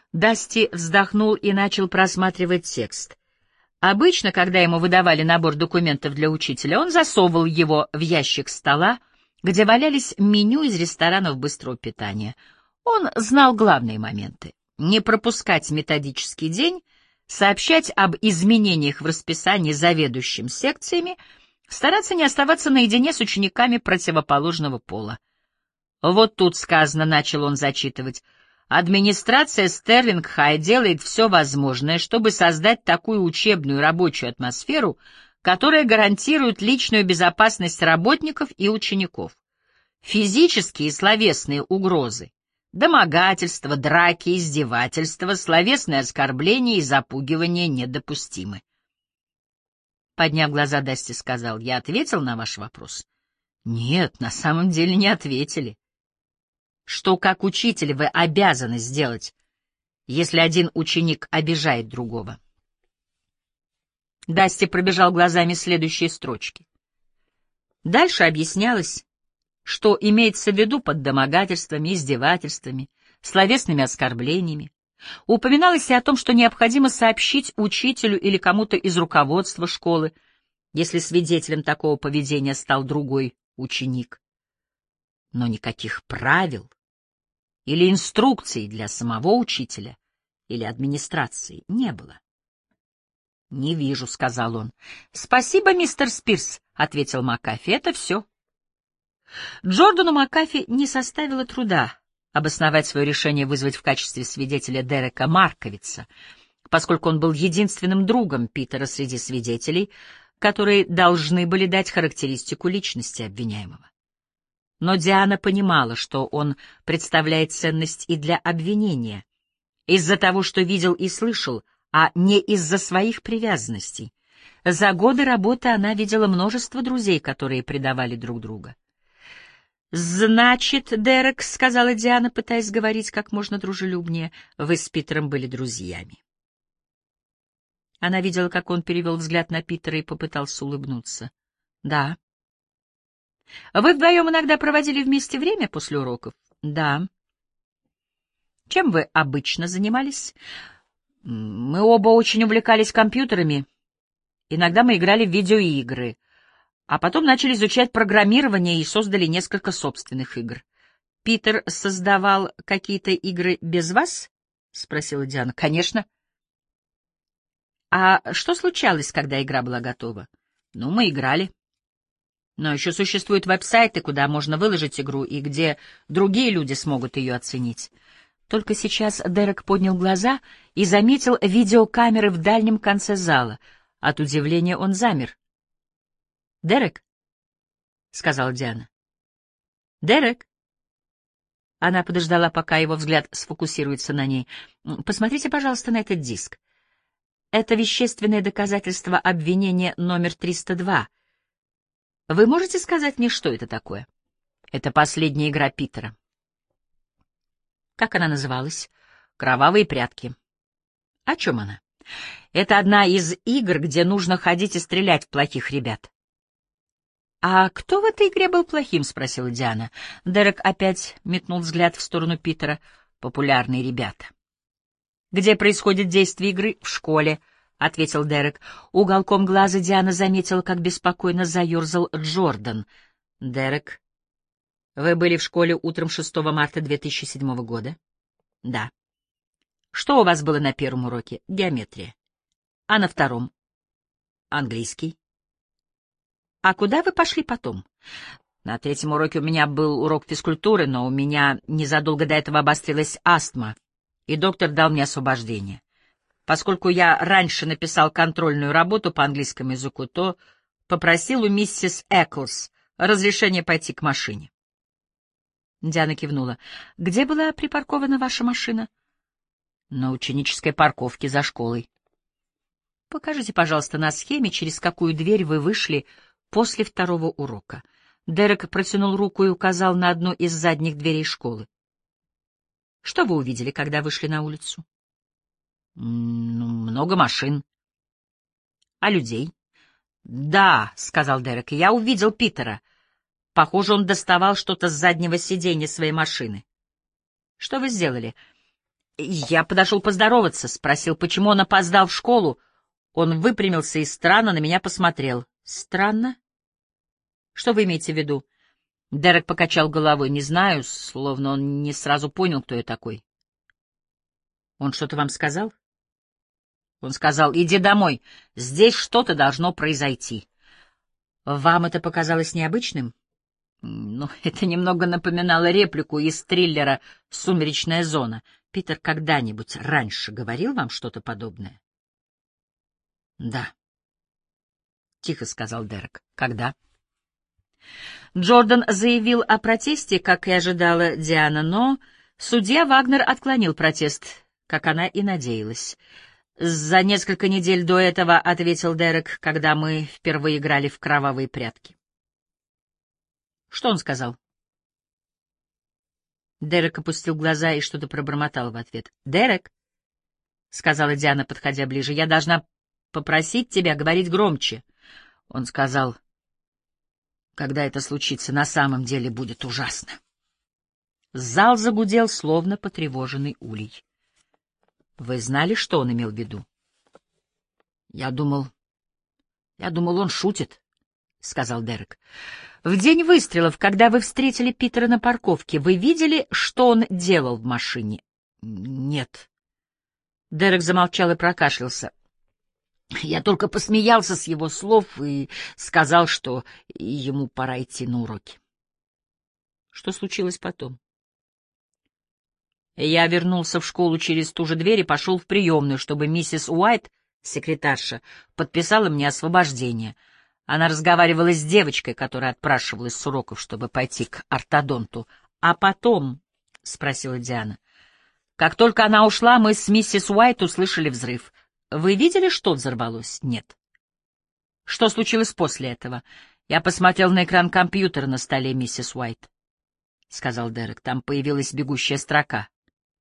Дасти вздохнул и начал просматривать текст. Обычно, когда ему выдавали набор документов для учителя, он засовывал его в ящик стола, где валялись меню из ресторанов быстрого питания. Он знал главные моменты: не пропускать методический день, сообщать об изменениях в расписании заведующим секциями, стараться не оставаться наедине с учениками противоположного пола. Вот тут сказано, начал он зачитывать, администрация Стерлинг-Хай делает все возможное, чтобы создать такую учебную и рабочую атмосферу, которая гарантирует личную безопасность работников и учеников. Физические и словесные угрозы, домогательства, драки, издевательства, словесные оскорбления и запугивания недопустимы. Подняв глаза, Дасти сказал: «Я ответил на ваш вопрос?» «Нет, на самом деле не ответили». «Что, как учитель, вы обязаны сделать, если один ученик обижает другого?» Дасти пробежал глазами следующие строчки. Дальше объяснялось, что имеется в виду под домогательствами, издевательствами, словесными оскорблениями. Упоминалось и о том, что необходимо сообщить учителю или кому-то из руководства школы, если свидетелем такого поведения стал другой ученик. Но никаких правил или инструкций для самого учителя или администрации не было. «Не вижу», — сказал он. «Спасибо, мистер Спирс», — ответил Макафи. «Это все». Джордану Макафи не составило труда обосновать свое решение вызвать в качестве свидетеля Дерека Марковица, поскольку он был единственным другом Питера среди свидетелей, которые должны были дать характеристику личности обвиняемого. Но Диана понимала, что он представляет ценность и для обвинения, из-за того, что видел и слышал, а не из-за своих привязанностей. За годы работы она видела множество друзей, которые предавали друг друга. «Значит, Дерек, — сказала Диана, пытаясь говорить как можно дружелюбнее, — вы с Питером были друзьями». Она видела, как он перевел взгляд на Питера и попытался улыбнуться. «Да». «Вы вдвоем иногда проводили вместе время после уроков?» «Да». «Чем вы обычно занимались?» «Мы оба очень увлекались компьютерами. Иногда мы играли в видеоигры, а потом начали изучать программирование и создали несколько собственных игр». «Питер создавал какие-то игры без вас?» — спросила Диана. «Конечно». «А что случалось, когда игра была готова?» «Ну, мы играли. Но еще существуют веб-сайты, куда можно выложить игру и где другие люди смогут ее оценить». Только сейчас Дерек поднял глаза и заметил видеокамеры в дальнем конце зала. От удивления он замер. «Дерек?» — сказала Диана. «Дерек?» Она подождала, пока его взгляд сфокусируется на ней. «Посмотрите, пожалуйста, на этот диск. Это вещественное доказательство обвинения номер 302. Вы можете сказать мне, что это такое?» «Это последняя игра Питера». «Как она называлась?» «Кровавые прятки». «О чем она?» «Это одна из игр, где нужно ходить и стрелять в плохих ребят». «А кто в этой игре был плохим?» — спросила Диана. Дерек опять метнул взгляд в сторону Питера. «Популярные ребята». «Где происходит действие игры?» «В школе», — ответил Дерек. Уголком глаза Диана заметила, как беспокойно заерзал Джордан. «Дерек, вы были в школе утром 6 марта 2007 года?» «Да». «Что у вас было на первом уроке?» «Геометрия». «А на втором?» «Английский». «А куда вы пошли потом?» «На третьем уроке у меня был урок физкультуры, но у меня незадолго до этого обострилась астма, и доктор дал мне освобождение. Поскольку я раньше написал контрольную работу по английскому языку, то попросил у миссис Эклс разрешения пойти к машине». Диана кивнула. «Где была припаркована ваша машина?» «На ученической парковке за школой». «Покажите, пожалуйста, на схеме, через какую дверь вы вышли после второго урока». Дерек протянул руку и указал на одну из задних дверей школы. «Что вы увидели, когда вышли на улицу?» «Много машин». «А людей?» «Да», — сказал Дерек, — «я увидел Питера. Похоже, он доставал что-то с заднего сиденья своей машины». «Что вы сделали?» Я подошел поздороваться, спросил, почему он опоздал в школу. Он выпрямился и странно на меня посмотрел. Странно? Что вы имеете в виду? Дерек покачал головой. Не знаю, словно он не сразу понял, кто я такой. Он что-то вам сказал? Он сказал: «Иди домой, здесь что-то должно произойти». Вам это показалось необычным? Ну, это немного напоминало реплику из триллера «Сумеречная зона». Питер когда-нибудь раньше говорил вам что-то подобное? Да, — тихо сказал Дерек. Когда? Джордан заявил о протесте, как и ожидала Диана, но судья Вагнер отклонил протест, как она и надеялась. «За несколько недель до этого», — ответил Дерек, — «когда мы впервые играли в кровавые прятки». «Что он сказал?» Дерек опустил глаза и что-то пробормотал в ответ. «Дерек», — сказала Диана, подходя ближе, — «я должна попросить тебя говорить громче». Он сказал: «Когда это случится, на самом деле будет ужасно». Зал загудел, словно потревоженный улей. «Вы знали, что он имел в виду?» Я думал, он шутит», — сказал Дерек. «В день выстрелов, когда вы встретили Питера на парковке, вы видели, что он делал в машине?» «Нет». Дерек замолчал и прокашлялся. «Я только посмеялся с его слов и сказал, что ему пора идти на уроки». «Что случилось потом?» «Я вернулся в школу через ту же дверь и пошел в приемную, чтобы миссис Уайт, секретарша, подписала мне освобождение. Она разговаривала с девочкой, которая отпрашивалась с уроков, чтобы пойти к ортодонту. А потом, — спросила Диана, — как только она ушла, мы с миссис Уайт услышали взрыв. Вы видели, что взорвалось? Нет. Что случилось после этого? Я посмотрел на экран компьютера на столе миссис Уайт, — сказал Дерек. Там появилась бегущая строка.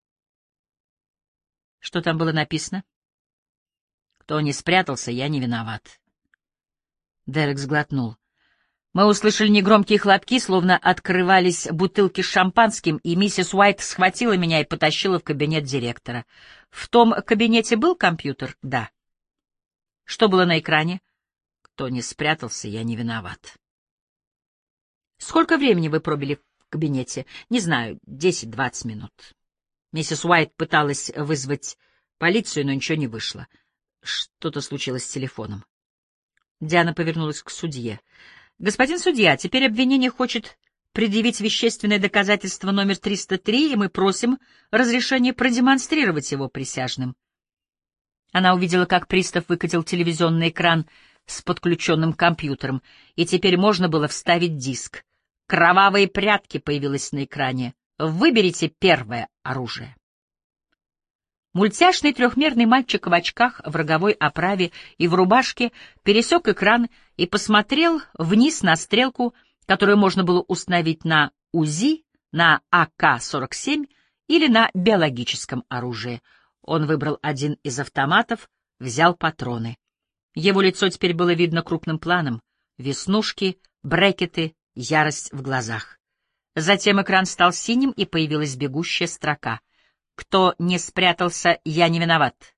Что там было написано? Кто не спрятался, я не виноват. Дерек сглотнул. Мы услышали негромкие хлопки, словно открывались бутылки с шампанским, и миссис Уайт схватила меня и потащила в кабинет директора. В том кабинете был компьютер? Да. Что было на экране? Кто не спрятался, я не виноват. Сколько времени вы пробыли в кабинете? Не знаю, 10-20 минут. Миссис Уайт пыталась вызвать полицию, но ничего не вышло. Что-то случилось с телефоном. Диана повернулась к судье. «Господин судья, теперь обвинение хочет предъявить вещественное доказательство номер 303, и мы просим разрешения продемонстрировать его присяжным». Она увидела, как пристав выкатил телевизионный экран с подключенным компьютером, и теперь можно было вставить диск. «Кровавые прятки» появилось на экране. «Выберите первое оружие». Мультяшный трехмерный мальчик в очках, в роговой оправе и в рубашке пересек экран и посмотрел вниз на стрелку, которую можно было установить на УЗИ, на АК-47 или на биологическом оружии. Он выбрал один из автоматов, взял патроны. Его лицо теперь было видно крупным планом. Веснушки, брекеты, ярость в глазах. Затем экран стал синим, и появилась бегущая строка. «Кто не спрятался, я не виноват».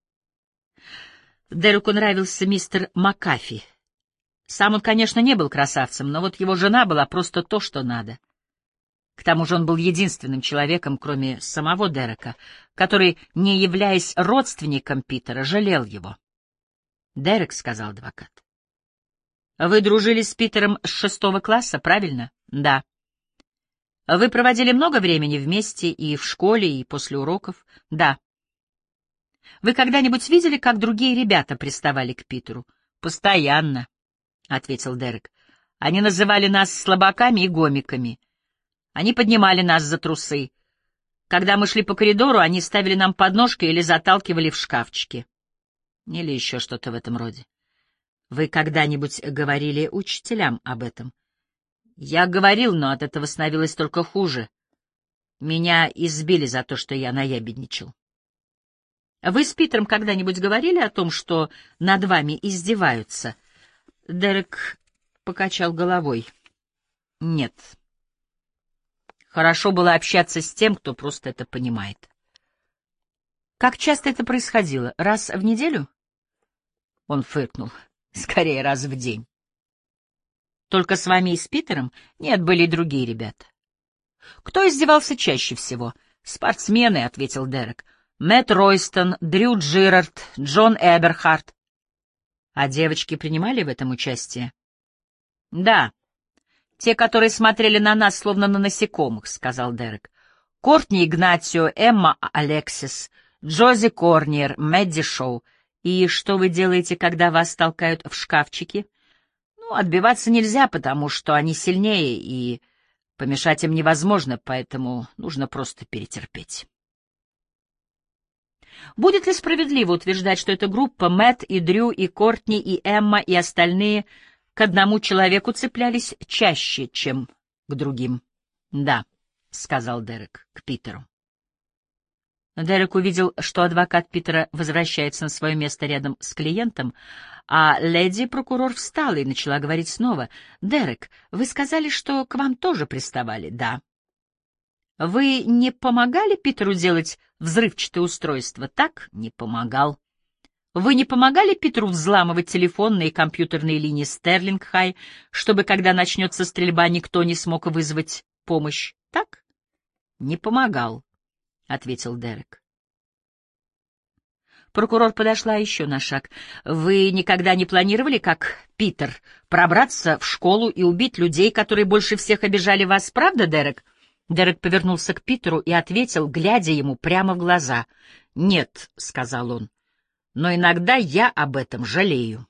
Дереку нравился мистер Макафи. Сам он, конечно, не был красавцем, но вот его жена была просто то, что надо. К тому же он был единственным человеком, кроме самого Дерека, который, не являясь родственником Питера, жалел его. «Дерек», — сказал адвокат, — «вы дружили с Питером с 6 класса, правильно?» «Да». «Вы проводили много времени вместе и в школе, и после уроков?» «Да». «Вы когда-нибудь видели, как другие ребята приставали к Питеру?» «Постоянно», — ответил Дерек. «Они называли нас слабаками и гомиками. Они поднимали нас за трусы. Когда мы шли по коридору, они ставили нам подножки или заталкивали в шкафчики. Или еще что-то в этом роде. Вы когда-нибудь говорили учителям об этом?» «Я говорил, но от этого становилось только хуже. Меня избили за то, что я наябедничал». «Вы с Питером когда-нибудь говорили о том, что над вами издеваются?» Дерек покачал головой. «Нет. Хорошо было общаться с тем, кто просто это понимает». Как часто это происходило? Раз в неделю? Он фыркнул. Скорее, раз в день. Только с вами и с Питером? Нет, были и другие ребята. Кто издевался чаще всего? Спортсмены, — ответил Дерек. Мэтт Ройстон, Дрю Джирард, Джон Эберхарт. А девочки принимали в этом участие? Да. Те, которые смотрели на нас, словно на насекомых, — сказал Дерек. Кортни Игнатио, Эмма Алексис, Джози Корниер, Мэдди Шоу. И что вы делаете, когда вас толкают в шкафчики? Ну, отбиваться нельзя, потому что они сильнее, и помешать им невозможно, поэтому нужно просто перетерпеть. Будет ли справедливо утверждать, что эта группа Мэтт и Дрю и Кортни и Эмма и остальные к одному человеку цеплялись чаще, чем к другим? — Да, — сказал Дерек к Питеру. Дерек увидел, что адвокат Питера возвращается на свое место рядом с клиентом, а леди-прокурор встала и начала говорить снова. «Дерек, вы сказали, что к вам тоже приставали?» «Да». «Вы не помогали Питеру делать взрывчатое устройство?» «Так, не помогал». «Вы не помогали Питеру взламывать телефонные и компьютерные линии Стерлинг-Хай, чтобы, когда начнется стрельба, никто не смог вызвать помощь?» «Так?» «Не помогал», — ответил Дерек. Прокурор подошла еще на шаг. «Вы никогда не планировали, как Питер, пробраться в школу и убить людей, которые больше всех обижали вас, правда, Дерек?» Дерек повернулся к Питеру и ответил, глядя ему прямо в глаза. «Нет», — сказал он, — «но иногда я об этом жалею».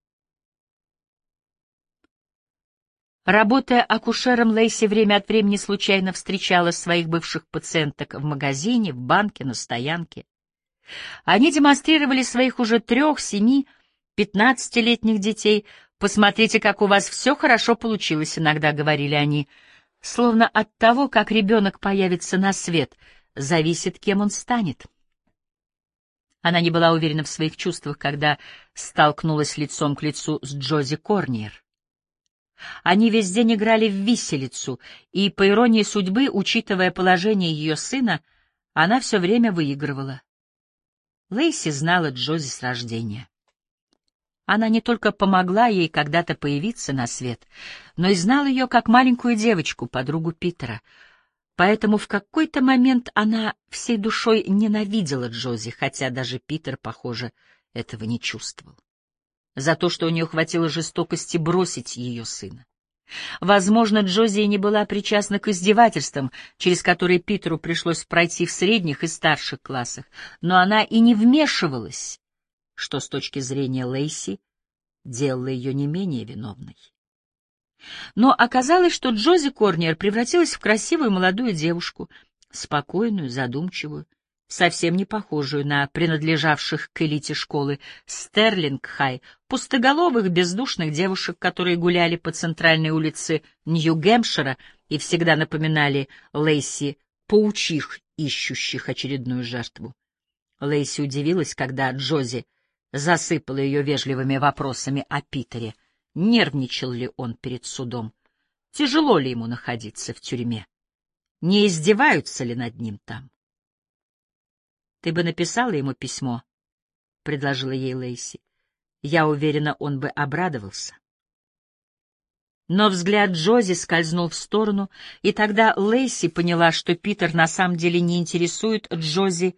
Работая акушером, Лейси время от времени случайно встречала своих бывших пациенток в магазине, в банке, на стоянке. Они демонстрировали своих уже 3, 7, 15-летних детей. «Посмотрите, как у вас все хорошо получилось», — иногда говорили они. Словно от того, как ребенок появится на свет, зависит, кем он станет. Она не была уверена в своих чувствах, когда столкнулась лицом к лицу с Джози Корниер. Они весь день играли в виселицу, и, по иронии судьбы, учитывая положение ее сына, она все время выигрывала. Лейси знала Джози с рождения. Она не только помогла ей когда-то появиться на свет, но и знала ее как маленькую девочку, подругу Питера. Поэтому в какой-то момент она всей душой ненавидела Джози, хотя даже Питер, похоже, этого не чувствовал. За то, что у нее хватило жестокости бросить ее сына. Возможно, Джози и не была причастна к издевательствам, через которые Питеру пришлось пройти в средних и старших классах, но она и не вмешивалась, что с точки зрения Лейси делало ее не менее виновной. Но оказалось, что Джози Корниер превратилась в красивую молодую девушку, спокойную, задумчивую, совсем не похожую на принадлежавших к элите школы Стерлинг-Хай, пустоголовых, бездушных девушек, которые гуляли по центральной улице Нью-Гэмпшира и всегда напоминали Лейси паучих, ищущих очередную жертву. Лейси удивилась, когда Джози засыпала ее вежливыми вопросами о Питере. Нервничал ли он перед судом? Тяжело ли ему находиться в тюрьме? Не издеваются ли над ним там? «Ты бы написала ему письмо», — предложила ей Лейси. «Я уверена, он бы обрадовался». Но взгляд Джози скользнул в сторону, и тогда Лейси поняла, что Питер на самом деле не интересует Джози.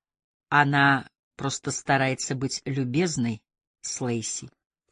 Она просто старается быть любезной с Лейси.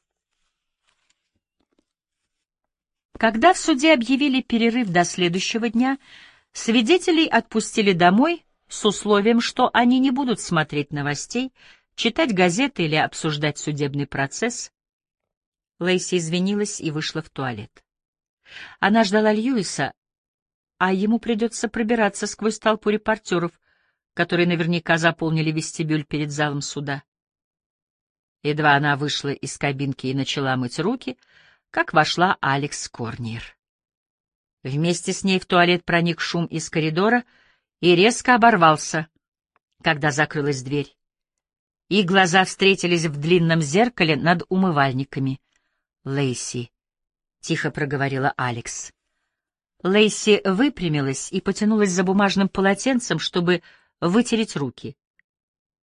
Когда в суде объявили перерыв до следующего дня, свидетелей отпустили домой с условием, что они не будут смотреть новостей, читать газеты или обсуждать судебный процесс. Лейси извинилась и вышла в туалет. Она ждала Льюиса, а ему придется пробираться сквозь толпу репортеров, которые наверняка заполнили вестибюль перед залом суда. Едва она вышла из кабинки и начала мыть руки, как вошла Алекс Корниер. Вместе с ней в туалет проник шум из коридора и резко оборвался, когда закрылась дверь. Их глаза встретились в длинном зеркале над умывальниками. «Лейси», — тихо проговорила Алекс. Лейси выпрямилась и потянулась за бумажным полотенцем, чтобы вытереть руки.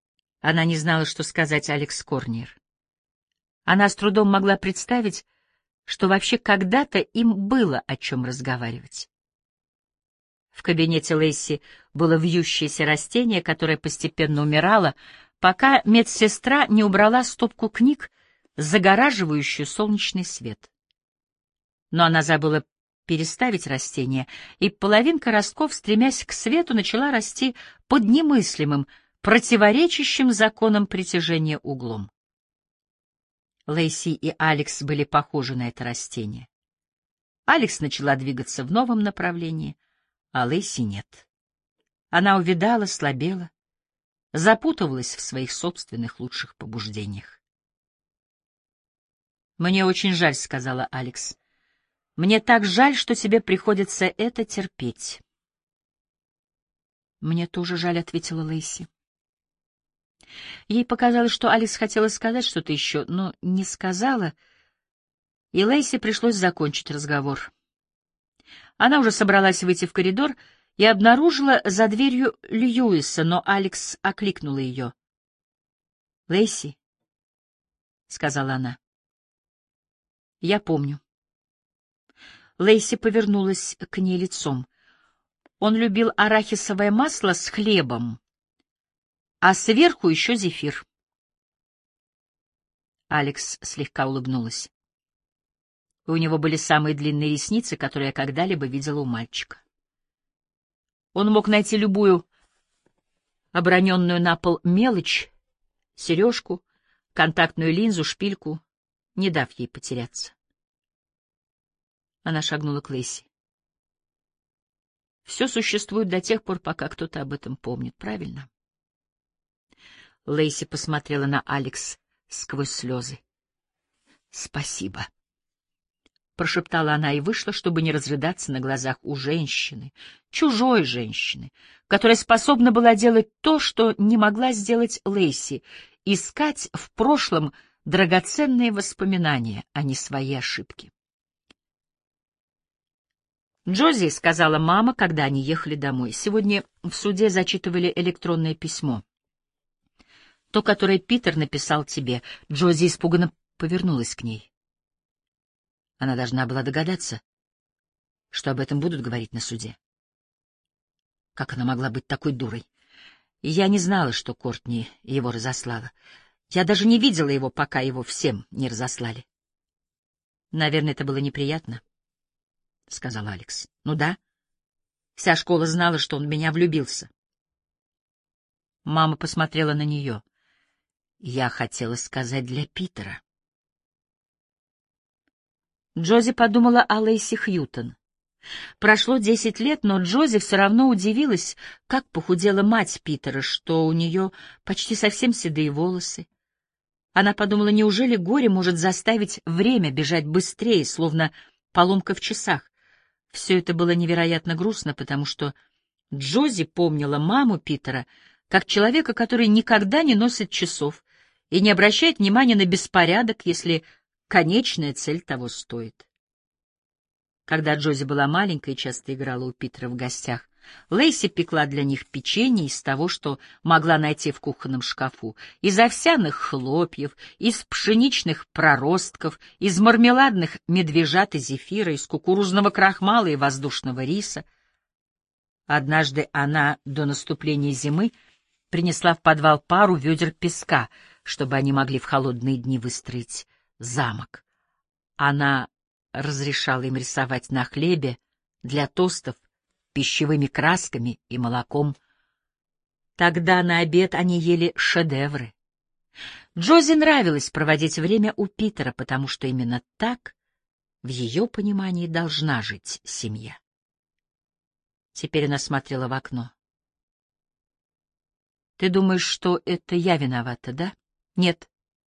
Она не знала, что сказать Алекс Корнер. Она с трудом могла представить, что вообще когда-то им было о чем разговаривать. В кабинете Лейси было вьющееся растение, которое постепенно умирало, пока медсестра не убрала стопку книг, загораживающую солнечный свет. Но она забыла переставить растение, и половинка ростков, стремясь к свету, начала расти под немыслимым, противоречащим законам притяжения углом. Лейси и Алекс были похожи на это растение. Алекс начала двигаться в новом направлении, а Лейси нет. Она увядала, слабела, запутывалась в своих собственных лучших побуждениях. «Мне очень жаль», — сказала Алекс. «Мне так жаль, что тебе приходится это терпеть». «Мне тоже жаль», — ответила Лейси. Ей показалось, что Алекс хотела сказать что-то еще, но не сказала, и Лейси пришлось закончить разговор. Она уже собралась выйти в коридор и обнаружила за дверью Льюиса, но Алекс окликнула ее. «Лейси», — сказала она, — «я помню». Лейси повернулась к ней лицом. Он любил арахисовое масло с хлебом, а сверху еще зефир. Алекс слегка улыбнулась. У него были самые длинные ресницы, которые я когда-либо видела у мальчика. Он мог найти любую оброненную на пол мелочь, сережку, контактную линзу, шпильку, не дав ей потеряться. Она шагнула к Лейси. Все существует до тех пор, пока кто-то об этом помнит, правильно? Лейси посмотрела на Алекс сквозь слезы. «Спасибо», — прошептала она и вышла, чтобы не разрыдаться на глазах у женщины, чужой женщины, которая способна была делать то, что не могла сделать Лейси, искать в прошлом драгоценные воспоминания, а не свои ошибки. «Джози», — сказала мама, когда они ехали домой, — «сегодня в суде зачитывали электронное письмо. То, которое Питер написал тебе». Джози испуганно повернулась к ней. Она должна была догадаться, что об этом будут говорить на суде. Как она могла быть такой дурой? Я не знала, что Кортни его разослала. Я даже не видела его, пока его всем не разослали. Наверное, это было неприятно, — сказал Алекс. Ну да. Вся школа знала, что он в меня влюбился. Мама посмотрела на нее. Я хотела сказать для Питера. Джози подумала о Лейси Хьютон. Прошло 10 лет, но Джози все равно удивилась, как похудела мать Питера, что у нее почти совсем седые волосы. Она подумала, неужели горе может заставить время бежать быстрее, словно поломка в часах. Все это было невероятно грустно, потому что Джози помнила маму Питера как человека, который никогда не носит часов и не обращает внимания на беспорядок, если конечная цель того стоит. Когда Джози была маленькой и часто играла у Питера в гостях, Лейси пекла для них печенье из того, что могла найти в кухонном шкафу, из овсяных хлопьев, из пшеничных проростков, из мармеладных медвежат и зефира, из кукурузного крахмала и воздушного риса. Однажды она до наступления зимы принесла в подвал пару ведер песка, чтобы они могли в холодные дни выстроить замок. Она разрешала им рисовать на хлебе для тостов пищевыми красками и молоком. Тогда на обед они ели шедевры. Джози нравилось проводить время у Питера, потому что именно так, в ее понимании, должна жить семья. Теперь она смотрела в окно. «Ты думаешь, что это я виновата, да?» «Нет».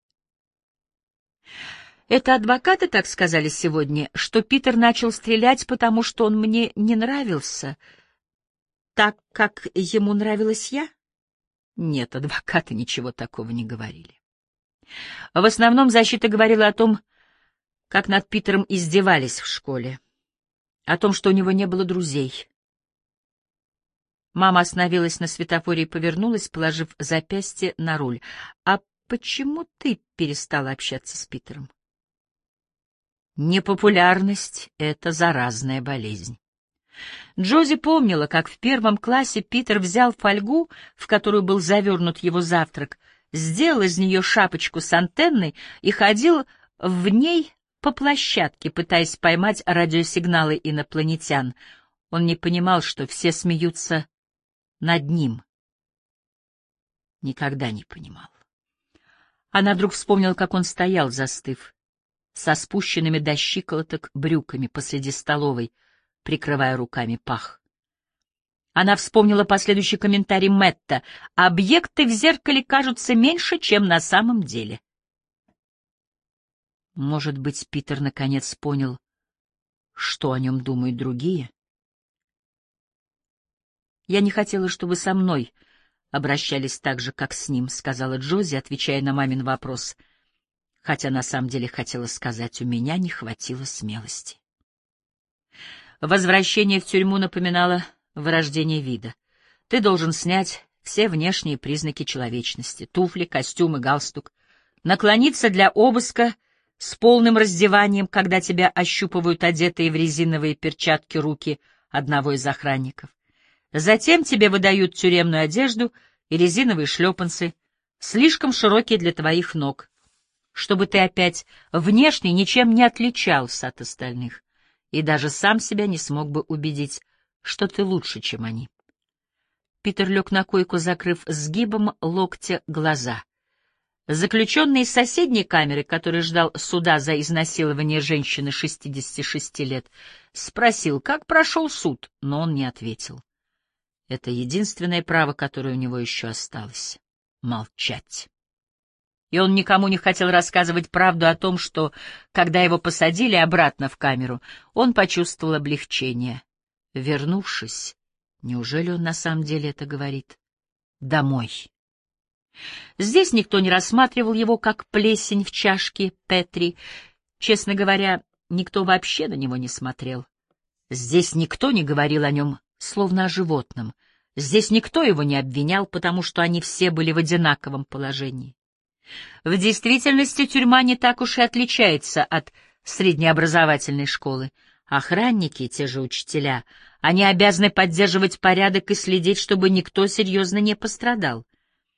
«Это адвокаты так сказали сегодня, что Питер начал стрелять, потому что он мне не нравился, так как ему нравилась я?» «Нет, адвокаты ничего такого не говорили. В основном защита говорила о том, как над Питером издевались в школе, о том, что у него не было друзей. Мама остановилась на светофоре и повернулась, положив запястье на руль. «А почему ты перестала общаться с Питером?» «Непопулярность — это заразная болезнь». Джози помнила, как в первом классе Питер взял фольгу, в которую был завернут его завтрак, сделал из нее шапочку с антенной и ходил в ней по площадке, пытаясь поймать радиосигналы инопланетян. Он не понимал, что все смеются над ним. Никогда не понимал. Она вдруг вспомнила, как он стоял, застыв, со спущенными до щиколоток брюками посреди столовой, прикрывая руками пах. Она вспомнила последующий комментарий Мэтта: «Объекты в зеркале кажутся меньше, чем на самом деле». Может быть, Питер наконец понял, что о нем думают другие? «Я не хотела, чтобы со мной обращались так же, как с ним», — сказала Джози, отвечая на мамин вопрос, хотя на самом деле хотела сказать: «У меня не хватило смелости». Возвращение в тюрьму напоминало вырождение вида. Ты должен снять все внешние признаки человечности — туфли, костюм и галстук, наклониться для обыска с полным раздеванием, когда тебя ощупывают одетые в резиновые перчатки руки одного из охранников. Затем тебе выдают тюремную одежду и резиновые шлепанцы, слишком широкие для твоих ног, чтобы ты опять внешне ничем не отличался от остальных и даже сам себя не смог бы убедить, что ты лучше, чем они. Питер лег на койку, закрыв сгибом локтя глаза. Заключенный из соседней камеры, который ждал суда за изнасилование женщины 66 лет, спросил, как прошел суд, но он не ответил. Это единственное право, которое у него еще осталось — молчать. И он никому не хотел рассказывать правду о том, что, когда его посадили обратно в камеру, он почувствовал облегчение. Вернувшись, неужели он на самом деле это говорит? Домой. Здесь никто не рассматривал его как плесень в чашке Петри. Честно говоря, никто вообще на него не смотрел. Здесь никто не говорил о нем словно о животном. Здесь никто его не обвинял, потому что они все были в одинаковом положении. В действительности тюрьма не так уж и отличается от среднеобразовательной школы. Охранники, те же учителя, они обязаны поддерживать порядок и следить, чтобы никто серьезно не пострадал.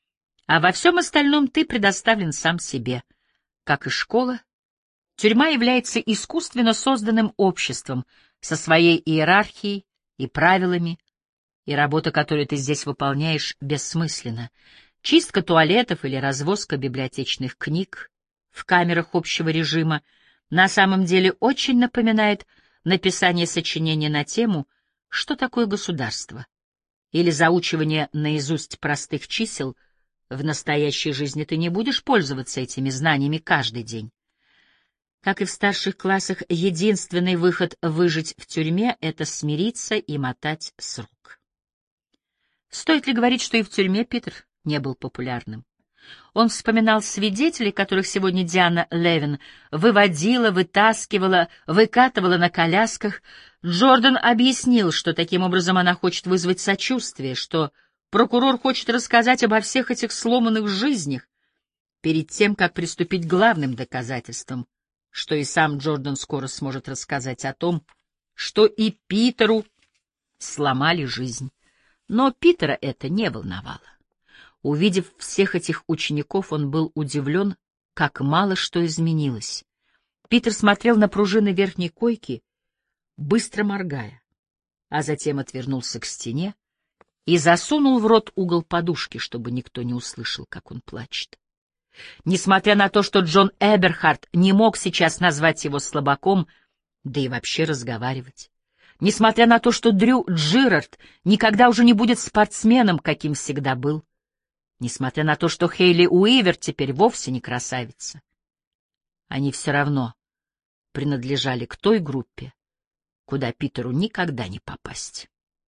А во всем остальном ты предоставлен сам себе. Как и школа, тюрьма является искусственно созданным обществом со своей иерархией и правилами, и работа, которую ты здесь выполняешь, бессмысленна. Чистка туалетов или развозка библиотечных книг в камерах общего режима на самом деле очень напоминает написание сочинения на тему «Что такое государство?» или заучивание наизусть простых чисел. В настоящей жизни ты не будешь пользоваться этими знаниями каждый день. Как и в старших классах, единственный выход выжить в тюрьме — это смириться и мотать срок. Стоит ли говорить, что и в тюрьме Питер не был популярным? Он вспоминал свидетелей, которых сегодня Диана Левин выводила, вытаскивала, выкатывала на колясках. Джордан объяснил, что таким образом она хочет вызвать сочувствие, что прокурор хочет рассказать обо всех этих сломанных жизнях перед тем, как приступить к главным доказательствам, что и сам Джордан скоро сможет рассказать о том, что и Питеру сломали жизнь. Но Питера это не волновало. Увидев всех этих учеников, он был удивлен, как мало что изменилось. Питер смотрел на пружины верхней койки, быстро моргая, а затем отвернулся к стене и засунул в рот угол подушки, чтобы никто не услышал, как он плачет. Несмотря на то, что Джон Эберхарт не мог сейчас назвать его слабаком, да и вообще разговаривать. Несмотря на то, что Дрю Джирард никогда уже не будет спортсменом, каким всегда был. Несмотря на то, что Хейли Уивер теперь вовсе не красавица. Они все равно принадлежали к той группе, куда Питеру никогда не попасть.